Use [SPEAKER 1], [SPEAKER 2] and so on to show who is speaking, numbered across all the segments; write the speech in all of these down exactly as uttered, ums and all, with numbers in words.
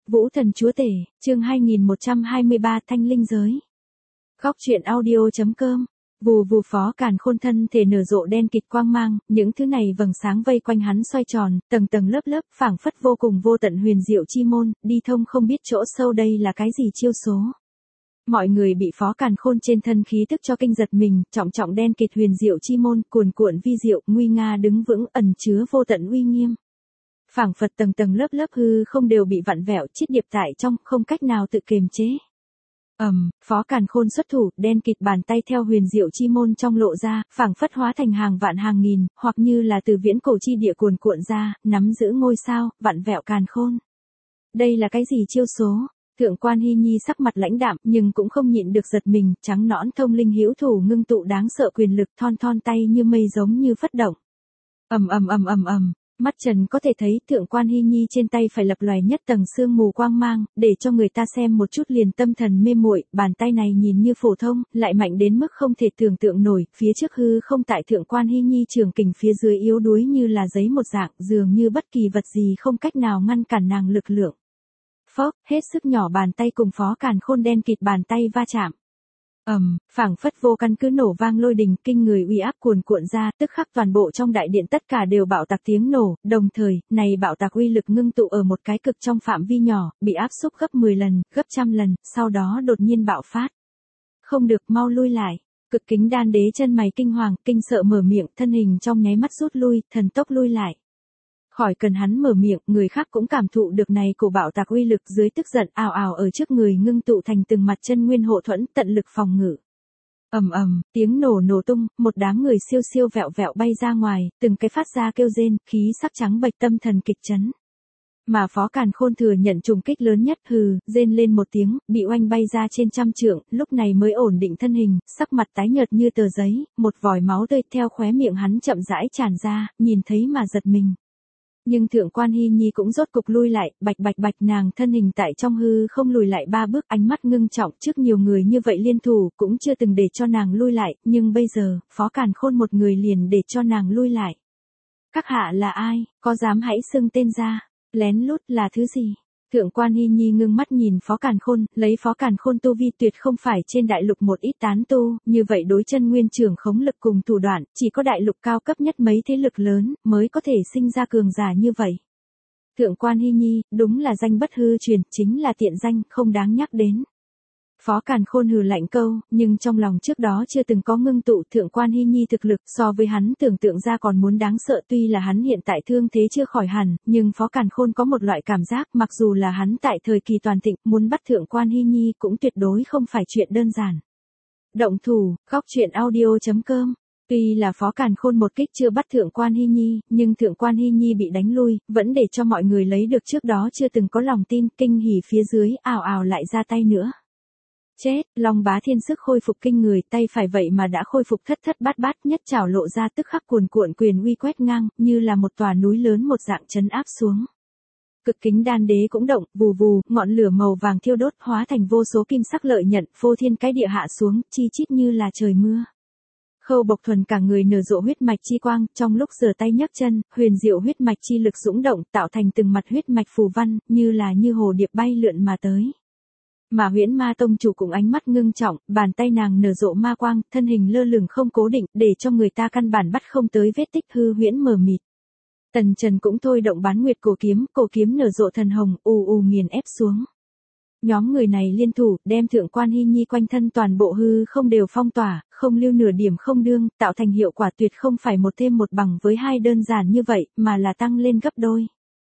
[SPEAKER 1] Vũ Thần Chúa Tể, chương hai nghìn một trăm hai mươi ba Thanh Linh Giới. Góc truyện audio chấm com. Vù vù Phó Càn Khôn thân thể nở rộ đen kịt quang mang, những thứ này vầng sáng vây quanh hắn xoay tròn, tầng tầng lớp lớp, phảng phất vô cùng vô tận huyền diệu chi môn, đi thông không biết chỗ sâu đây là cái gì chiêu số. Mọi người bị Phó Càn Khôn trên thân khí tức cho kinh giật mình, trọng trọng đen kịt huyền diệu chi môn, cuồn cuộn vi diệu, nguy nga đứng vững, ẩn chứa vô tận uy nghiêm. Phảng phật tầng tầng lớp lớp hư không đều bị vặn vẹo, chiết điệp tại trong, không cách nào tự kiềm chế. Ầm, um, Phó Càn Khôn xuất thủ, đen kịt bàn tay theo huyền diệu chi môn trong lộ ra, phảng phất hóa thành hàng vạn hàng nghìn, hoặc như là từ viễn cổ chi địa cuồn cuộn ra, nắm giữ ngôi sao, vặn vẹo Càn Khôn. Đây là cái gì chiêu số? Thượng quan Hy Nhi sắc mặt lãnh đạm, nhưng cũng không nhịn được giật mình, trắng nõn thông linh hữu thủ ngưng tụ đáng sợ quyền lực, thon thon tay như mây giống như phất động. Ầm ầm ầm ầm ầm. Mắt Trần có thể thấy thượng quan Hy Nhi trên tay phải lập loè nhất tầng sương mù quang mang, để cho người ta xem một chút liền tâm thần mê muội. Bàn tay này nhìn như phổ thông, lại mạnh đến mức không thể tưởng tượng nổi, phía trước hư không tại thượng quan Hy Nhi trường kình phía dưới yếu đuối như là giấy một dạng, dường như bất kỳ vật gì không cách nào ngăn cản nàng lực lượng. Phốc, hết sức nhỏ bàn tay cùng Phó Càn Khôn đen kịt bàn tay va chạm. Ầm, um, phảng phất vô căn cứ nổ vang lôi đình, kinh người uy áp cuồn cuộn ra, tức khắc toàn bộ trong đại điện tất cả đều bạo tạc tiếng nổ, đồng thời, này bạo tạc uy lực ngưng tụ ở một cái cực trong phạm vi nhỏ, bị áp xúc gấp mười lần, gấp trăm lần, sau đó đột nhiên bạo phát. Không được, mau lui lại. Cực kính đan đế chân mày kinh hoàng, kinh sợ mở miệng, thân hình trong nháy mắt rút lui, thần tốc lui lại. Khỏi cần hắn mở miệng, người khác cũng cảm thụ được này của bạo tạc uy lực dưới tức giận ào ào ở trước người ngưng tụ thành từng mặt chân nguyên hộ thuẫn tận lực phòng ngự. Ầm ầm, tiếng nổ nổ tung, một đám người siêu siêu vẹo vẹo bay ra ngoài, từng cái phát ra kêu rên, khí sắc trắng bệch tâm thần kịch chấn. Mà Phó Càn Khôn thừa nhận trùng kích lớn nhất, hừ, rên lên một tiếng, bị oanh bay ra trên trăm trượng, lúc này mới ổn định thân hình, sắc mặt tái nhợt như tờ giấy, một vòi máu tươi theo khóe miệng hắn chậm rãi tràn ra, nhìn thấy mà giật mình. Nhưng thượng quan Hy Nhi cũng rốt cục lui lại, bạch bạch bạch nàng thân hình tại trong hư không lùi lại ba bước, ánh mắt ngưng trọng trước nhiều người như vậy liên thủ, cũng chưa từng để cho nàng lui lại, nhưng bây giờ, Phó Càn Khôn một người liền để cho nàng lui lại. Các hạ là ai, có dám hãy xưng tên ra, lén lút là thứ gì? Thượng quan Hy Nhi ngưng mắt nhìn Phó Càn Khôn, lấy Phó Càn Khôn tu vi tuyệt không phải trên đại lục một ít tán tu, như vậy đối chân nguyên trường khống lực cùng thủ đoạn, chỉ có đại lục cao cấp nhất mấy thế lực lớn, mới có thể sinh ra cường giả như vậy. Thượng quan Hy Nhi, đúng là danh bất hư truyền, chính là tiện danh, không đáng nhắc đến. Phó Càn Khôn hừ lạnh câu, nhưng trong lòng trước đó chưa từng có ngưng tụ thượng quan Hy Nhi thực lực so với hắn tưởng tượng ra còn muốn đáng sợ, tuy là hắn hiện tại thương thế chưa khỏi hẳn, nhưng Phó Càn Khôn có một loại cảm giác mặc dù là hắn tại thời kỳ toàn thịnh muốn bắt thượng quan Hy Nhi cũng tuyệt đối không phải chuyện đơn giản. Động thủ, góc truyện audio chấm com. Tuy là Phó Càn Khôn một kích chưa bắt thượng quan Hy Nhi, nhưng thượng quan Hy Nhi bị đánh lui, vẫn để cho mọi người lấy được trước đó chưa từng có lòng tin, kinh hỉ phía dưới, ào ào lại ra tay nữa. Chết, Long Bá Thiên sức khôi phục kinh người, tay phải vậy mà đã khôi phục thất thất bát bát, nhất trảo lộ ra tức khắc cuồn cuộn quyền uy quét ngang, như là một tòa núi lớn một dạng chấn áp xuống. Cực kính đan đế cũng động, vù vù, ngọn lửa màu vàng thiêu đốt hóa thành vô số kim sắc lợi nhận, phô thiên cái địa hạ xuống, chi chít như là trời mưa. Khâu Bộc Thuần cả người nở rộ huyết mạch chi quang, trong lúc giơ tay nhấc chân, huyền diệu huyết mạch chi lực dũng động, tạo thành từng mặt huyết mạch phù văn, như là như hồ điệp bay lượn mà tới. Mà Huyễn Ma tông chủ cùng ánh mắt ngưng trọng, bàn tay nàng nở rộ ma quang, thân hình lơ lửng không cố định, để cho người ta căn bản bắt không tới vết tích hư huyễn mờ mịt. Tần Trần cũng thôi động Bán Nguyệt cổ kiếm, cổ kiếm nở rộ thần hồng, ù ù nghiền ép xuống. Nhóm người này liên thủ, đem thượng quan Hy Nhi quanh thân toàn bộ hư không đều phong tỏa, không lưu nửa điểm không đương, tạo thành hiệu quả tuyệt không phải một thêm một bằng với hai đơn giản như vậy, mà là tăng lên gấp đôi.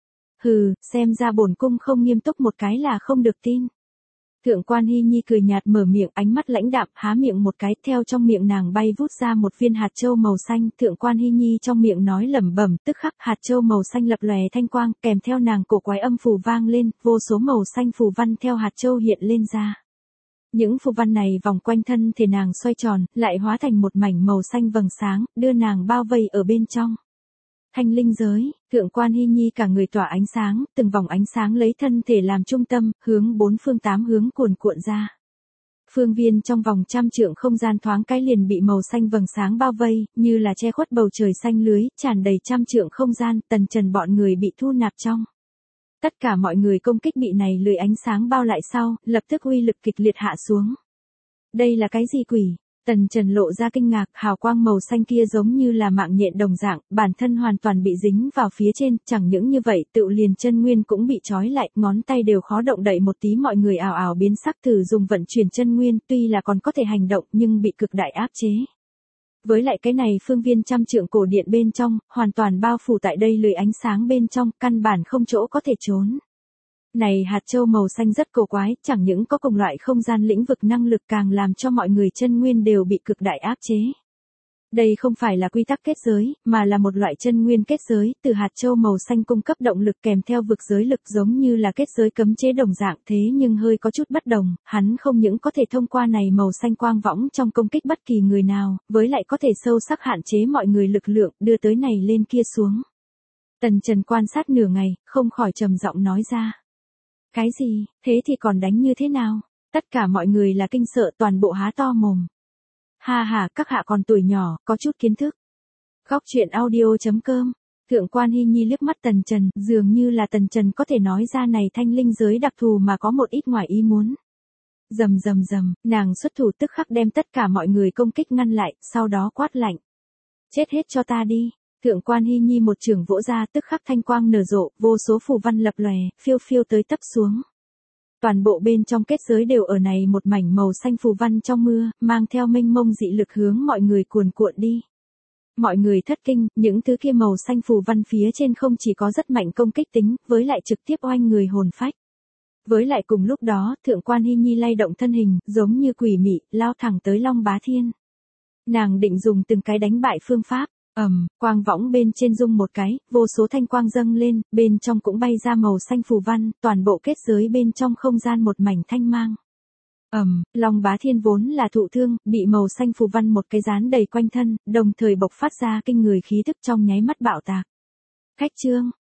[SPEAKER 1] Hừ, xem ra bổn cung không nghiêm túc một cái là không được tin. Thượng quan Hy Nhi cười nhạt mở miệng, ánh mắt lãnh đạm, há miệng một cái, theo trong miệng nàng bay vút ra một viên hạt châu màu xanh, thượng quan Hy Nhi trong miệng nói lẩm bẩm, tức khắc hạt châu màu xanh lập lòe thanh quang, kèm theo nàng cổ quái âm phù vang lên, vô số màu xanh phù văn theo hạt châu hiện lên ra. Những phù văn này vòng quanh thân thể nàng xoay tròn, lại hóa thành một mảnh màu xanh vầng sáng, đưa nàng bao vây ở bên trong. Thanh linh giới, thượng quan Hy Nhi cả người tỏa ánh sáng, từng vòng ánh sáng lấy thân thể làm trung tâm, hướng bốn phương tám hướng cuồn cuộn ra. Phương viên trong vòng trăm trượng không gian thoáng cái liền bị màu xanh vầng sáng bao vây, như là che khuất bầu trời xanh lưới, tràn đầy trăm trượng không gian, Tần Trần bọn người bị thu nạp trong. Tất cả mọi người công kích bị này lưỡi ánh sáng bao lại sau, lập tức uy lực kịch liệt hạ xuống. Đây là cái gì quỷ? Tần Trần lộ ra kinh ngạc, hào quang màu xanh kia giống như là mạng nhện đồng dạng, bản thân hoàn toàn bị dính vào phía trên, chẳng những như vậy, tự liền chân nguyên cũng bị trói lại, ngón tay đều khó động đậy một tí, mọi người ảo ảo biến sắc thử dùng vận chuyển chân nguyên, tuy là còn có thể hành động nhưng bị cực đại áp chế. Với lại cái này phương viên trăm trượng cổ điện bên trong, hoàn toàn bao phủ tại đây lưỡi ánh sáng bên trong, căn bản không chỗ có thể trốn. Này hạt châu màu xanh rất cổ quái, chẳng những có cùng loại không gian lĩnh vực năng lực càng làm cho mọi người chân nguyên đều bị cực đại áp chế. Đây không phải là quy tắc kết giới, mà là một loại chân nguyên kết giới, từ hạt châu màu xanh cung cấp động lực kèm theo vực giới lực giống như là kết giới cấm chế đồng dạng, thế nhưng hơi có chút bất đồng, hắn không những có thể thông qua này màu xanh quang võng trong công kích bất kỳ người nào, với lại có thể sâu sắc hạn chế mọi người lực lượng, đưa tới này lên kia xuống. Tần Trần quan sát nửa ngày, không khỏi trầm giọng nói ra. Cái gì, thế thì còn đánh như thế nào? Tất cả mọi người là kinh sợ, toàn bộ há to mồm. Ha ha, các hạ còn tuổi nhỏ, có chút kiến thức. Góc truyện audio chấm com. Thượng quan Hy Nhi liếc mắt Tần Trần, dường như là Tần Trần có thể nói ra này thanh linh giới đặc thù mà có một ít ngoài ý muốn. Rầm rầm rầm, nàng xuất thủ tức khắc đem tất cả mọi người công kích ngăn lại, sau đó quát lạnh. Chết hết cho ta đi. Thượng quan Hy Nhi một trường vỗ ra tức khắc thanh quang nở rộ, vô số phù văn lập lòe, phiêu phiêu tới tấp xuống. Toàn bộ bên trong kết giới đều ở này một mảnh màu xanh phù văn trong mưa, mang theo mênh mông dị lực hướng mọi người cuồn cuộn đi. Mọi người thất kinh, những thứ kia màu xanh phù văn phía trên không chỉ có rất mạnh công kích tính, với lại trực tiếp oanh người hồn phách. Với lại cùng lúc đó, Thượng quan Hy Nhi lay động thân hình, giống như quỷ mị, lao thẳng tới Long Bá Thiên. Nàng định dùng từng cái đánh bại phương pháp. Ầm, um, quang võng bên trên rung một cái, vô số thanh quang dâng lên, bên trong cũng bay ra màu xanh phù văn, toàn bộ kết giới bên trong không gian một mảnh thanh mang. Ầm, um, Long Bá Thiên vốn là thụ thương, bị màu xanh phù văn một cái dán đầy quanh thân, đồng thời bộc phát ra kinh người khí tức trong nháy mắt bạo tạc. Khách trương,